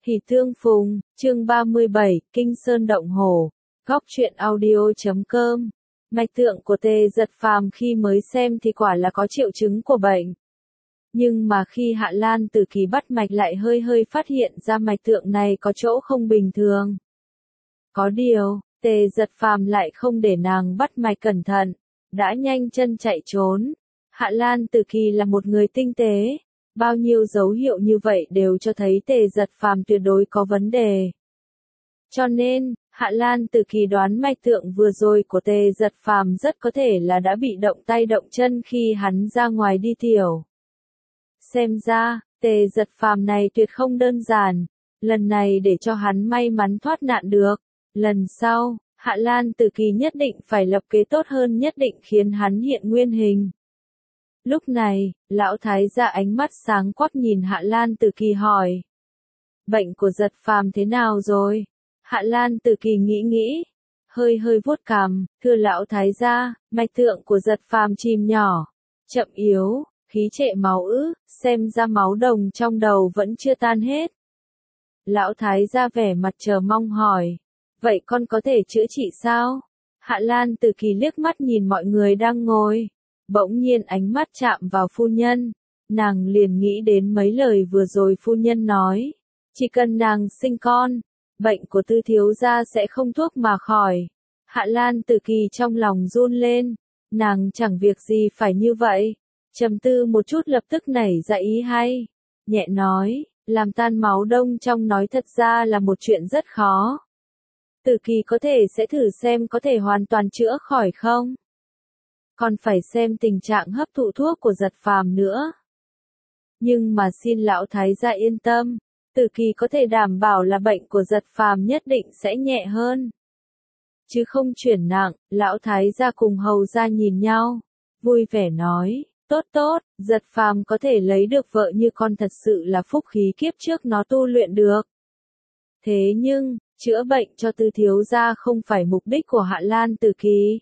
Hỉ Tương Phùng, chương 37, Kinh Sơn Động Hồ, góc truyện audio.com. Mạch tượng của Tề Giật Phàm khi mới xem thì quả là có triệu chứng của bệnh. Nhưng mà khi Hạ Lan Tử Kỳ bắt mạch lại hơi hơi phát hiện ra mạch tượng này có chỗ không bình thường. Có điều, Tề Giật Phàm lại không để nàng bắt mạch cẩn thận, đã nhanh chân chạy trốn. Hạ Lan Tử Kỳ là một người tinh tế. Bao nhiêu dấu hiệu như vậy đều cho thấy Tề Giật Phàm tuyệt đối có vấn đề. Cho nên, Hạ Lan Tử Kỳ đoán mạch tượng vừa rồi của Tề Giật Phàm rất có thể là đã bị động tay động chân khi hắn ra ngoài đi tiểu. Xem ra, Tề Giật Phàm này tuyệt không đơn giản, lần này để cho hắn may mắn thoát nạn được, lần sau, Hạ Lan Tử Kỳ nhất định phải lập kế tốt hơn, nhất định khiến hắn hiện nguyên hình. Lúc này, lão thái gia ánh mắt sáng quắc nhìn Hạ Lan Tử Kỳ hỏi. Bệnh của Giật Phàm thế nào rồi? Hạ Lan Tử Kỳ nghĩ, hơi vuốt cằm, thưa lão thái gia, mạch tượng của Giật Phàm chìm nhỏ, chậm yếu, khí trệ máu ứ, xem ra máu đồng trong đầu vẫn chưa tan hết. Lão thái gia vẻ mặt chờ mong hỏi, vậy con có thể chữa trị sao? Hạ Lan Tử Kỳ liếc mắt nhìn mọi người đang ngồi. Bỗng nhiên ánh mắt chạm vào phu nhân, nàng liền nghĩ đến mấy lời vừa rồi phu nhân nói, chỉ cần nàng sinh con, bệnh của Tư thiếu gia sẽ không thuốc mà khỏi. Hạ Lan Tử Kỳ trong lòng run lên, nàng chẳng việc gì phải như vậy, trầm tư một chút lập tức nảy ra ý hay, nhẹ nói, làm tan máu đông trong nói thật ra là một chuyện rất khó. Tử Kỳ có thể sẽ thử xem có thể hoàn toàn chữa khỏi không? Còn phải xem tình trạng hấp thụ thuốc của Giật Phàm nữa. Nhưng mà xin lão thái gia yên tâm, Tử Kỳ có thể đảm bảo là bệnh của Giật Phàm nhất định sẽ nhẹ hơn, chứ không chuyển nặng. Lão thái gia cùng hầu gia nhìn nhau, vui vẻ nói, tốt, Giật Phàm có thể lấy được vợ như con thật sự là phúc khí kiếp trước nó tu luyện được. Thế nhưng, chữa bệnh cho Tư thiếu gia không phải mục đích của Hạ Lan Tử Kỳ.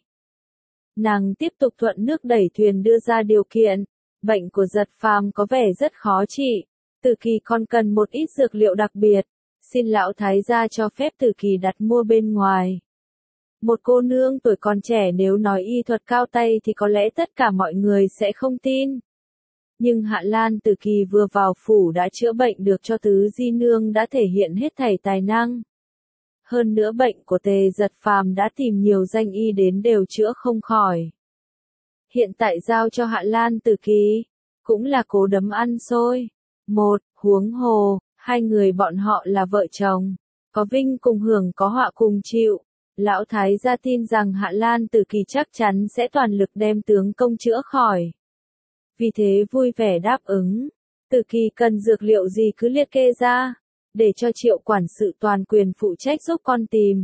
Nàng tiếp tục thuận nước đẩy thuyền đưa ra điều kiện, bệnh của Giật Phàm có vẻ rất khó trị, Tử Kỳ còn cần một ít dược liệu đặc biệt, xin lão thái gia cho phép Tử Kỳ đặt mua bên ngoài. Một cô nương tuổi còn trẻ nếu nói y thuật cao tay thì có lẽ tất cả mọi người sẽ không tin. Nhưng Hạ Lan Tử Kỳ vừa vào phủ đã chữa bệnh được cho tứ di nương đã thể hiện hết thảy tài năng. Hơn nữa bệnh của Tề Giật Phàm đã tìm nhiều danh y đến đều chữa không khỏi. Hiện tại giao cho Hạ Lan Tử Kỳ, cũng là cố đấm ăn xôi. Huống hồ, hai người bọn họ là vợ chồng, có vinh cùng hưởng có họa cùng chịu. Lão thái gia tin rằng Hạ Lan Tử Kỳ chắc chắn sẽ toàn lực đem tướng công chữa khỏi. Vì thế vui vẻ đáp ứng, Tử Kỳ cần dược liệu gì cứ liệt kê ra, để cho Triệu quản sự toàn quyền phụ trách giúp con tìm.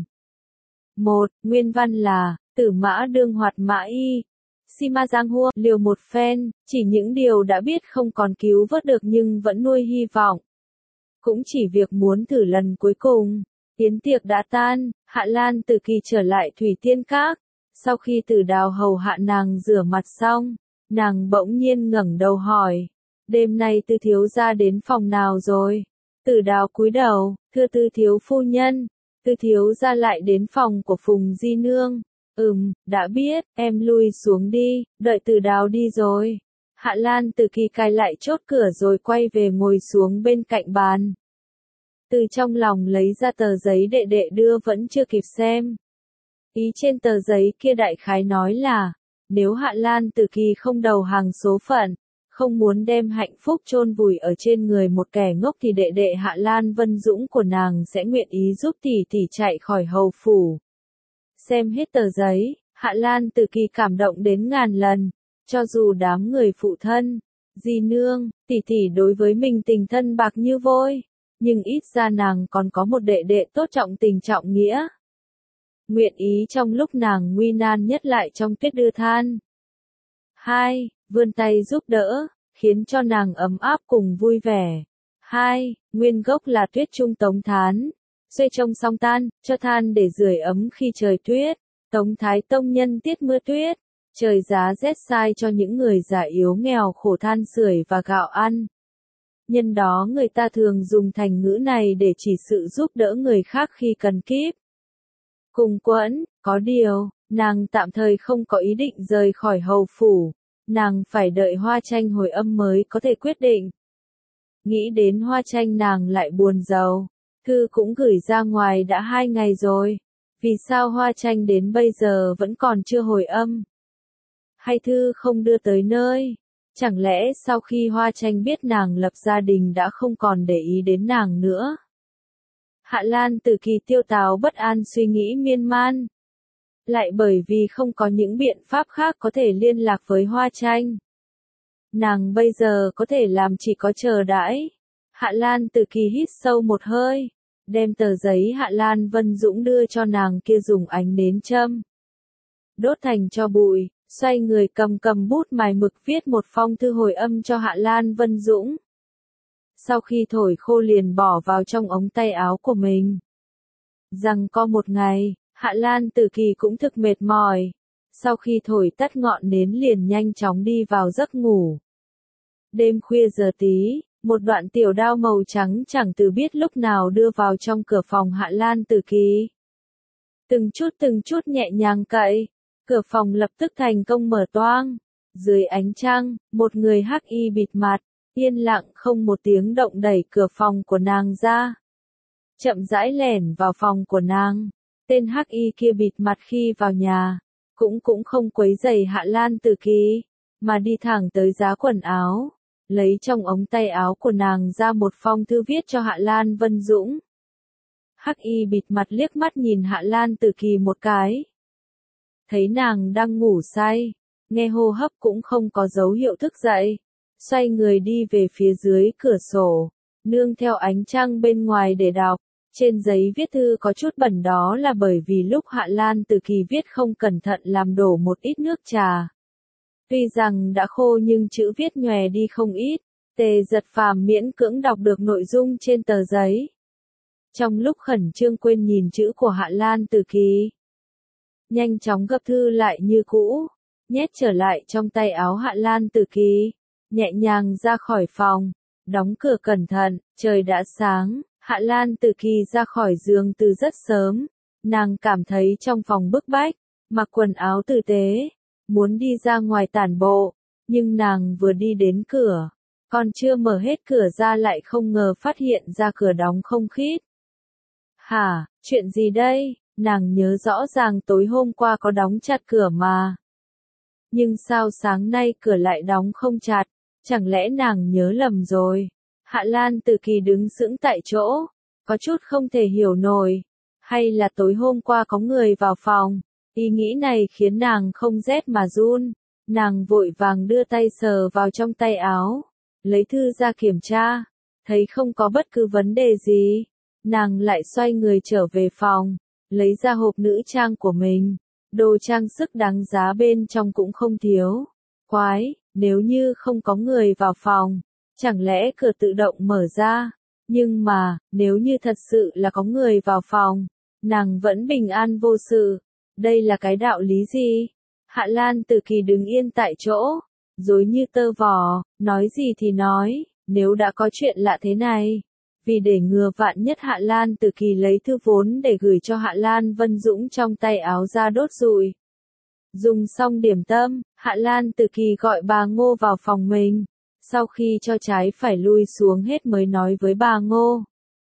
Nguyên văn là, Tử mã đương hoạt mã y, Sima Giang Hua, liều một phen, chỉ những điều đã biết không còn cứu vớt được nhưng vẫn nuôi hy vọng. Cũng chỉ việc muốn thử lần cuối cùng. Yến tiệc đã tan, Hạ Lan Tử Kỳ trở lại Thủy Tiên Các. Sau khi Tử Đào hầu hạ nàng rửa mặt xong, nàng bỗng nhiên ngẩng đầu hỏi, đêm nay Tư thiếu gia đến phòng nào rồi? Tử Đào cúi đầu, thưa Tư thiếu phu nhân, Tư thiếu gia lại đến phòng của Phùng di nương. Đã biết, em lui xuống đi, đợi Tử Đào đi rồi. Hạ Lan Tử Kỳ cài lại chốt cửa rồi quay về ngồi xuống bên cạnh bàn. Từ trong lòng lấy ra tờ giấy đệ đưa vẫn chưa kịp xem. Ý trên tờ giấy kia đại khái nói là, nếu Hạ Lan Tử Kỳ không đầu hàng số phận, không muốn đem hạnh phúc chôn vùi ở trên người một kẻ ngốc thì đệ Hạ Lan Vân Dũng của nàng sẽ nguyện ý giúp tỷ chạy khỏi hầu phủ. Xem hết tờ giấy, Hạ Lan Tử Kỳ cảm động đến ngàn lần, cho dù đám người phụ thân, di nương, tỷ đối với mình tình thân bạc như vôi, nhưng ít ra nàng còn có một đệ tốt trọng tình trọng nghĩa. Nguyện ý trong lúc nàng nguy nan nhất lại trong tuyết đưa than. Vươn tay giúp đỡ, khiến cho nàng ấm áp cùng vui vẻ. Nguyên gốc là tuyết trung Tống Thán. Xuê trông xong tan, cho than để sưởi ấm khi trời tuyết. Tống Thái Tông nhân tiết mưa tuyết. Trời giá rét sai cho những người già yếu nghèo khổ than sưởi và gạo ăn. Nhân đó người ta thường dùng thành ngữ này để chỉ sự giúp đỡ người khác khi cần kíp. Cùng Quẫn, có điều, nàng tạm thời không có ý định rời khỏi hầu phủ, nàng phải đợi Hoa Tranh hồi âm mới có thể quyết định. Nghĩ đến Hoa Tranh nàng lại buồn rầu, thư cũng gửi ra ngoài đã 2 ngày rồi, vì sao Hoa Tranh đến bây giờ vẫn còn chưa hồi âm? Hay thư không đưa tới nơi? Chẳng lẽ sau khi Hoa Tranh biết nàng lập gia đình đã không còn để ý đến nàng nữa? Hạ Lan Tử Kỳ tiêu táo bất an suy nghĩ miên man. Lại bởi vì không có những biện pháp khác có thể liên lạc với Hoa Tranh. Nàng bây giờ có thể làm chỉ có chờ đãi. Hạ Lan Tử Kỳ hít sâu một hơi, đem tờ giấy Hạ Lan Vân Dũng đưa cho nàng kia dùng ánh nến châm. Đốt thành cho bụi, xoay người cầm bút mài mực viết một phong thư hồi âm cho Hạ Lan Vân Dũng. Sau khi thổi khô liền bỏ vào trong ống tay áo của mình. Rằng có một ngày, Hạ Lan Tử Kỳ cũng thực mệt mỏi. Sau khi thổi tắt ngọn nến liền nhanh chóng đi vào giấc ngủ. Đêm khuya giờ tí, một đoạn tiểu đao màu trắng chẳng từ biết lúc nào đưa vào trong cửa phòng Hạ Lan Tử Kỳ. Từng chút nhẹ nhàng cậy, cửa phòng lập tức thành công mở toang. Dưới ánh trăng, một người hắc y bịt mặt, yên lặng không một tiếng động đẩy cửa phòng của nàng ra. Chậm rãi lẻn vào phòng của nàng. Tên hắc y kia bịt mặt khi vào nhà, cũng không quấy rầy Hạ Lan Tử Kỳ, mà đi thẳng tới giá quần áo, lấy trong ống tay áo của nàng ra một phong thư viết cho Hạ Lan Vân Dũng. Hắc y bịt mặt liếc mắt nhìn Hạ Lan Tử Kỳ một cái. Thấy nàng đang ngủ say, nghe hô hấp cũng không có dấu hiệu thức dậy, xoay người đi về phía dưới cửa sổ, nương theo ánh trăng bên ngoài để đọc. Trên giấy viết thư có chút bẩn đó là bởi vì lúc Hạ Lan Tử Kỳ viết không cẩn thận làm đổ một ít nước trà. Tuy rằng đã khô nhưng chữ viết nhòe đi không ít, Tề Giật Phàm miễn cưỡng đọc được nội dung trên tờ giấy. Trong lúc khẩn trương quên nhìn chữ của Hạ Lan Tử Kỳ, nhanh chóng gấp thư lại như cũ, nhét trở lại trong tay áo Hạ Lan Tử Kỳ, nhẹ nhàng ra khỏi phòng, đóng cửa cẩn thận. Trời đã sáng. Hạ Lan Tử Kỳ ra khỏi giường từ rất sớm, nàng cảm thấy trong phòng bức bách, mặc quần áo tử tế, muốn đi ra ngoài tản bộ, nhưng nàng vừa đi đến cửa, còn chưa mở hết cửa ra lại không ngờ phát hiện ra cửa đóng không khít. Hả, chuyện gì đây? Nàng nhớ rõ ràng tối hôm qua có đóng chặt cửa mà. Nhưng sao sáng nay cửa lại đóng không chặt, chẳng lẽ nàng nhớ lầm rồi? Hạ Lan Tử Kỳ đứng sững tại chỗ, có chút không thể hiểu nổi. Hay là tối hôm qua có người vào phòng? Ý nghĩ này khiến nàng không rét mà run. Nàng vội vàng đưa tay sờ vào trong tay áo, lấy thư ra kiểm tra, thấy không có bất cứ vấn đề gì. Nàng lại xoay người trở về phòng, lấy ra hộp nữ trang của mình. Đồ trang sức đáng giá bên trong cũng không thiếu. Quái, nếu như không có người vào phòng, chẳng lẽ cửa tự động mở ra? Nhưng mà, nếu như thật sự là có người vào phòng, nàng vẫn bình an vô sự. Đây là cái đạo lý gì? Hạ Lan Tử Kỳ đứng yên tại chỗ, rối như tơ vò, nói gì thì nói, nếu đã có chuyện lạ thế này. Vì để ngừa vạn nhất Hạ Lan Tử Kỳ lấy thư vốn để gửi cho Hạ Lan Vân Dũng trong tay áo ra đốt rụi. Dùng xong điểm tâm, Hạ Lan Tử Kỳ gọi bà Ngô vào phòng mình. Sau khi cho trái phải lui xuống hết mới nói với bà Ngô.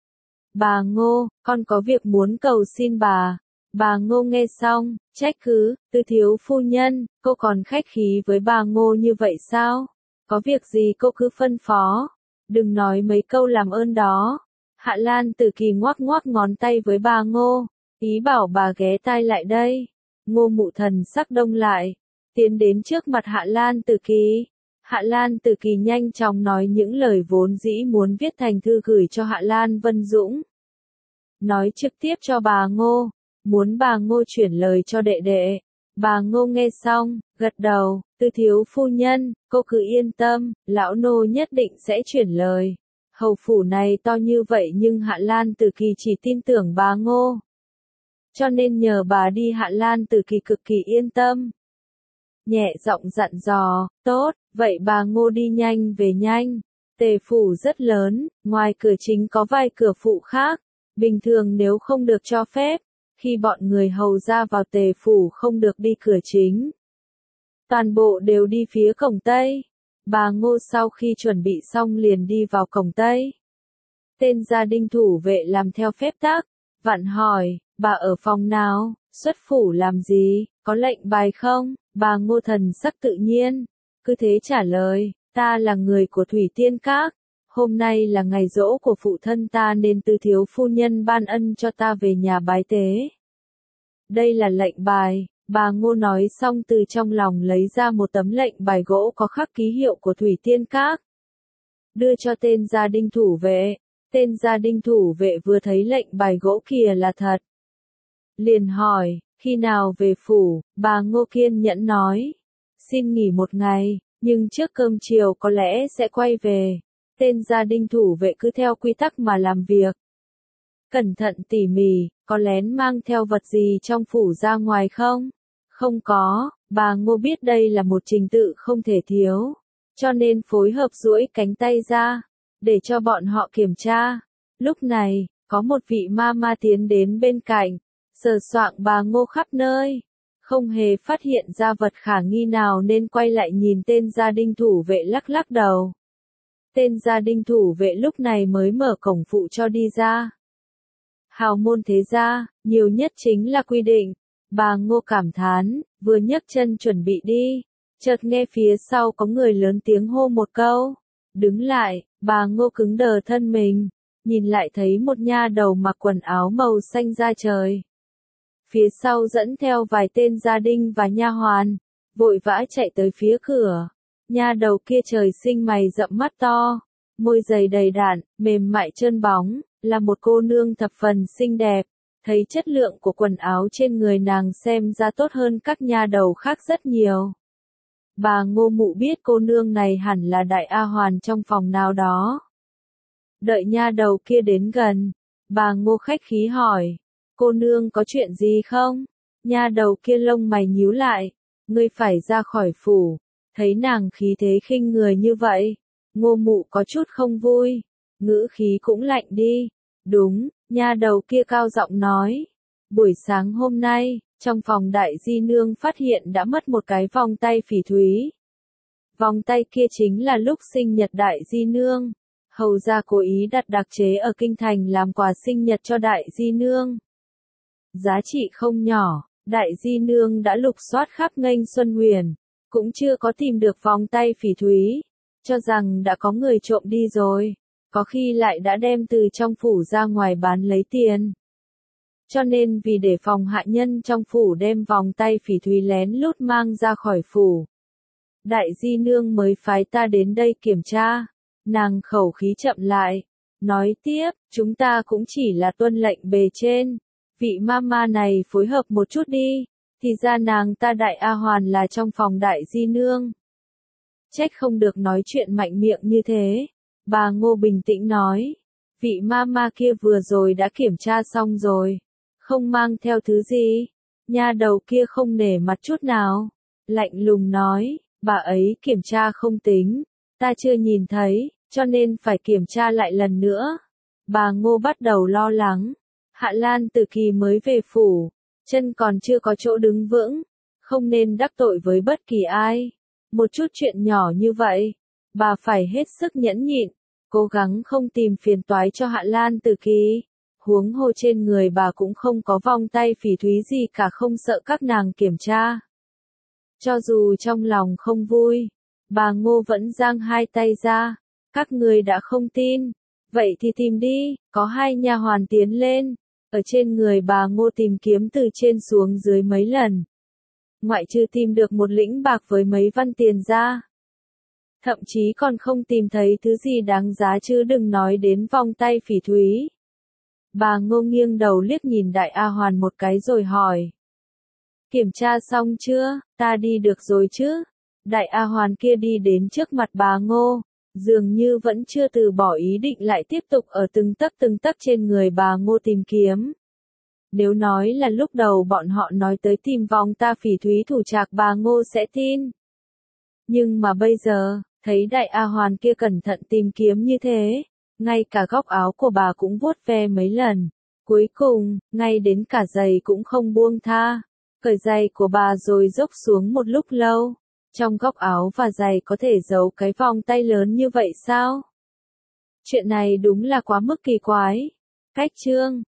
Bà Ngô, con có việc muốn cầu xin bà. Bà Ngô nghe xong, trách cứ, Từ thiếu phu nhân, cô còn khách khí với bà Ngô như vậy sao? Có việc gì cô cứ phân phó. Đừng nói mấy câu làm ơn đó. Hạ Lan Tử Kỳ ngoắc ngoắc ngón tay với bà Ngô, ý bảo bà ghé tai lại đây. Ngô Mụ thần sắc đông lại, tiến đến trước mặt Hạ Lan Tử Kỳ. Hạ Lan Tử Kỳ nhanh chóng nói những lời vốn dĩ muốn viết thành thư gửi cho Hạ Lan Vân Dũng. Nói trực tiếp cho bà Ngô, muốn bà Ngô chuyển lời cho đệ đệ. Bà Ngô nghe xong, gật đầu, Từ thiếu phu nhân, cô cứ yên tâm, lão nô nhất định sẽ chuyển lời. Hầu phủ này to như vậy nhưng Hạ Lan Tử Kỳ chỉ tin tưởng bà Ngô. Cho nên nhờ bà đi Hạ Lan Tử Kỳ cực kỳ yên tâm. Nhẹ giọng dặn dò, tốt, vậy bà Ngô đi nhanh về nhanh. Tề phủ rất lớn, ngoài cửa chính có vài cửa phụ khác. Bình thường nếu không được cho phép, khi bọn người hầu ra vào Tề phủ không được đi cửa chính. Toàn bộ đều đi phía cổng Tây. Bà Ngô sau khi chuẩn bị xong liền đi vào cổng Tây. Tên gia đình thủ vệ làm theo phép tắc, vặn hỏi, bà ở phòng nào, xuất phủ làm gì, có lệnh bài không? Bà Ngô thần sắc tự nhiên, cứ thế trả lời, ta là người của Thủy Tiên Các, hôm nay là ngày giỗ của phụ thân ta nên Tư thiếu phu nhân ban ân cho ta về nhà bái tế. Đây là lệnh bài. Bà Ngô nói xong từ trong lòng lấy ra một tấm lệnh bài gỗ có khắc ký hiệu của Thủy Tiên Các. Đưa cho tên gia đình thủ vệ. Tên gia đình thủ vệ vừa thấy lệnh bài gỗ kia là thật. Liền hỏi, khi nào về phủ? Bà Ngô kiên nhẫn nói. Xin nghỉ một ngày, nhưng trước cơm chiều có lẽ sẽ quay về. Tên gia đình thủ vệ cứ theo quy tắc mà làm việc. Cẩn thận tỉ mỉ, có lén mang theo vật gì trong phủ ra ngoài không? Không có, bà Ngô biết đây là một trình tự không thể thiếu, cho nên phối hợp duỗi cánh tay ra, để cho bọn họ kiểm tra. Lúc này, có một vị ma ma tiến đến bên cạnh, sờ soạng bà Ngô khắp nơi, không hề phát hiện ra vật khả nghi nào nên quay lại nhìn tên gia đình thủ vệ lắc lắc đầu. Tên gia đình thủ vệ lúc này mới mở cổng phụ cho đi ra. Hào môn thế gia, nhiều nhất chính là quy định. Bà Ngô cảm thán, vừa nhấc chân chuẩn bị đi, chợt nghe phía sau có người lớn tiếng hô một câu. Đứng lại, bà Ngô cứng đờ thân mình, nhìn lại thấy một nha đầu mặc quần áo màu xanh da trời. Phía sau dẫn theo vài tên gia đình và nha hoàn, vội vã chạy tới phía cửa. Nha đầu kia trời sinh mày rậm mắt to, môi dày đầy đặn, mềm mại trơn bóng, là một cô nương thập phần xinh đẹp. Thấy chất lượng của quần áo trên người nàng xem ra tốt hơn các nha đầu khác rất nhiều. Bà Ngô mụ biết cô nương này hẳn là đại A Hoàn trong phòng nào đó. Đợi nha đầu kia đến gần, bà Ngô khách khí hỏi, cô nương có chuyện gì không? Nha đầu kia lông mày nhíu lại, ngươi phải ra khỏi phủ. Thấy nàng khí thế khinh người như vậy, Ngô mụ có chút không vui, ngữ khí cũng lạnh đi. Đúng, nha đầu kia cao giọng nói. Buổi sáng hôm nay, trong phòng đại di nương phát hiện đã mất một cái vòng tay phỉ thúy. Vòng tay kia chính là lúc sinh nhật đại di nương. Hầu gia cố ý đặt đặc chế ở kinh thành làm quà sinh nhật cho đại di nương. Giá trị không nhỏ, đại di nương đã lục soát khắp nghênh Xuân Huyền, cũng chưa có tìm được vòng tay phỉ thúy, cho rằng đã có người trộm đi rồi. Có khi lại đã đem từ trong phủ ra ngoài bán lấy tiền. Cho nên vì để phòng hạ nhân trong phủ đem vòng tay phỉ thúy lén lút mang ra khỏi phủ, đại di nương mới phái ta đến đây kiểm tra. Nàng khẩu khí chậm lại, nói tiếp, chúng ta cũng chỉ là tuân lệnh bề trên. Vị mama này phối hợp một chút đi, thì ra nàng ta đại A Hoàn là trong phòng đại di nương. Trách không được nói chuyện mạnh miệng như thế. Bà Ngô bình tĩnh nói, vị mama kia vừa rồi đã kiểm tra xong rồi, không mang theo thứ gì. Nha đầu kia không nể mặt chút nào, lạnh lùng nói, bà ấy kiểm tra không tính, ta chưa nhìn thấy, cho nên phải kiểm tra lại lần nữa. Bà Ngô bắt đầu lo lắng, Hạ Lan Tử Kỳ mới về phủ, chân còn chưa có chỗ đứng vững, không nên đắc tội với bất kỳ ai. Một chút chuyện nhỏ như vậy, bà phải hết sức nhẫn nhịn, cố gắng không tìm phiền toái cho Hạ Lan Tử Kỳ. Huống hồ trên người bà cũng không có vòng tay phỉ thúy gì cả, không sợ các nàng kiểm tra. Cho dù trong lòng không vui, bà Ngô vẫn giang hai tay ra. Các người đã không tin, vậy thì tìm đi. Có hai nha hoàn tiến lên, ở trên người bà Ngô tìm kiếm từ trên xuống dưới mấy lần. Ngoại trừ tìm được một lĩnh bạc với mấy văn tiền ra, thậm chí còn không tìm thấy thứ gì đáng giá chứ đừng nói đến vòng tay phỉ thúy. Bà Ngô nghiêng đầu liếc nhìn đại A Hoàn một cái rồi hỏi. Kiểm tra xong chưa, ta đi được rồi chứ? Đại A Hoàn kia đi đến trước mặt bà Ngô, dường như vẫn chưa từ bỏ ý định lại tiếp tục ở từng tấc trên người bà Ngô tìm kiếm. Nếu nói là lúc đầu bọn họ nói tới tìm vòng ta phỉ thúy thủ trạc bà Ngô sẽ tin. Nhưng mà bây giờ, Thấy đại A Hoan kia cẩn thận tìm kiếm như thế, ngay cả góc áo của bà cũng vuốt ve mấy lần. Cuối cùng, ngay đến cả giày cũng không buông tha. Cởi giày của bà rồi dốc xuống một lúc lâu. Trong góc áo và giày có thể giấu cái vòng tay lớn như vậy sao? Chuyện này đúng là quá mức kỳ quái. Cách chương